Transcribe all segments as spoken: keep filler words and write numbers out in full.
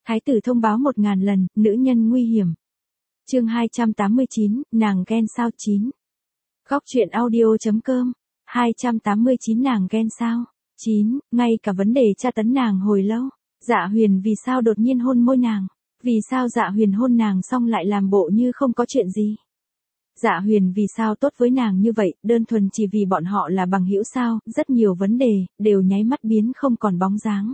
Thái tử thông báo một ngàn lần, nữ nhân nguy hiểm. Chương hai trăm tám mươi chín, nàng ghen sao chín. Góc truyện audio.com, hai trăm tám mươi chín nàng ghen sao? chín, ngay cả vấn đề tra tấn nàng hồi lâu. Dạ Huyền vì sao đột nhiên hôn môi nàng? Vì sao Dạ Huyền hôn nàng xong lại làm bộ như không có chuyện gì? Dạ Huyền vì sao tốt với nàng như vậy, đơn thuần chỉ vì bọn họ là bằng hữu sao? Rất nhiều vấn đề, đều nháy mắt biến không còn bóng dáng.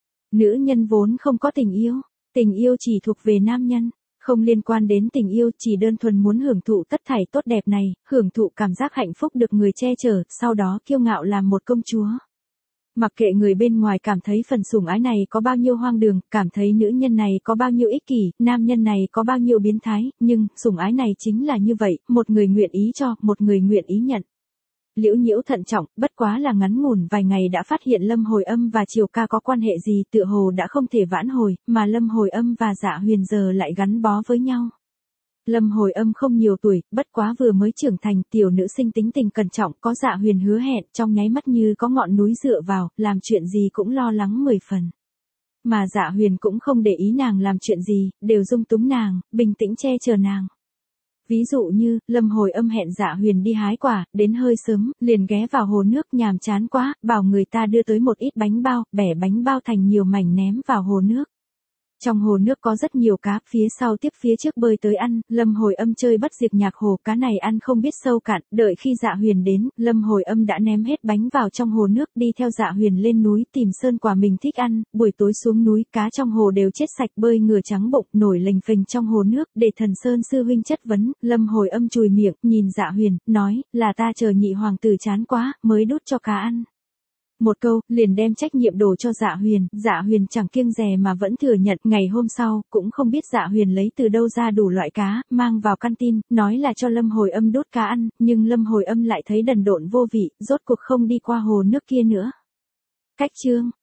Nữ nhân vốn không có tình yêu, tình yêu chỉ thuộc về nam nhân, không liên quan đến tình yêu, chỉ đơn thuần muốn hưởng thụ tất thảy tốt đẹp này, hưởng thụ cảm giác hạnh phúc được người che chở, sau đó kiêu ngạo làm một công chúa. Mặc kệ người bên ngoài cảm thấy phần sủng ái này có bao nhiêu hoang đường, cảm thấy nữ nhân này có bao nhiêu ích kỷ, nam nhân này có bao nhiêu biến thái, nhưng sủng ái này chính là như vậy, một người nguyện ý cho, một người nguyện ý nhận. Liễu Nhiễu thận trọng, bất quá là ngắn ngủn vài ngày đã phát hiện Lâm Hồi Âm và Triều Ca có quan hệ gì, tựa hồ đã không thể vãn hồi, mà Lâm Hồi Âm và Dạ Huyền giờ lại gắn bó với nhau. Lâm Hồi Âm không nhiều tuổi, bất quá vừa mới trưởng thành, tiểu nữ sinh tính tình cẩn trọng, có Dạ Huyền hứa hẹn, trong nháy mắt như có ngọn núi dựa vào, làm chuyện gì cũng lo lắng mười phần. Mà Dạ Huyền cũng không để ý nàng làm chuyện gì, đều dung túng nàng, bình tĩnh che chở nàng. Ví dụ như, Lâm Hồi Âm hẹn Dạ Huyền đi hái quả, đến hơi sớm, liền ghé vào hồ nước nhàm chán quá, bảo người ta đưa tới một ít bánh bao, bẻ bánh bao thành nhiều mảnh ném vào hồ nước. Trong hồ nước có rất nhiều cá, phía sau tiếp phía trước bơi tới ăn, Lâm Hồi Âm chơi bắt diệt nhạc hồ, cá này ăn không biết sâu cạn, đợi khi Dạ Huyền đến, Lâm Hồi Âm đã ném hết bánh vào trong hồ nước, đi theo Dạ Huyền lên núi tìm sơn quả mình thích ăn, buổi tối xuống núi, cá trong hồ đều chết sạch, bơi ngửa trắng bụng, nổi lềnh phềnh trong hồ nước, để Thần Sơn sư huynh chất vấn, Lâm Hồi Âm chùi miệng, nhìn Dạ Huyền, nói, là ta chờ nhị hoàng tử chán quá, mới đút cho cá ăn. Một câu, liền đem trách nhiệm đổ cho Dạ Huyền, Dạ Huyền chẳng kiêng dè mà vẫn thừa nhận, ngày hôm sau, cũng không biết Dạ Huyền lấy từ đâu ra đủ loại cá, mang vào căn tin, nói là cho Lâm Hồi Âm đốt cá ăn, nhưng Lâm Hồi Âm lại thấy đần độn vô vị, rốt cuộc không đi qua hồ nước kia nữa. Cách chương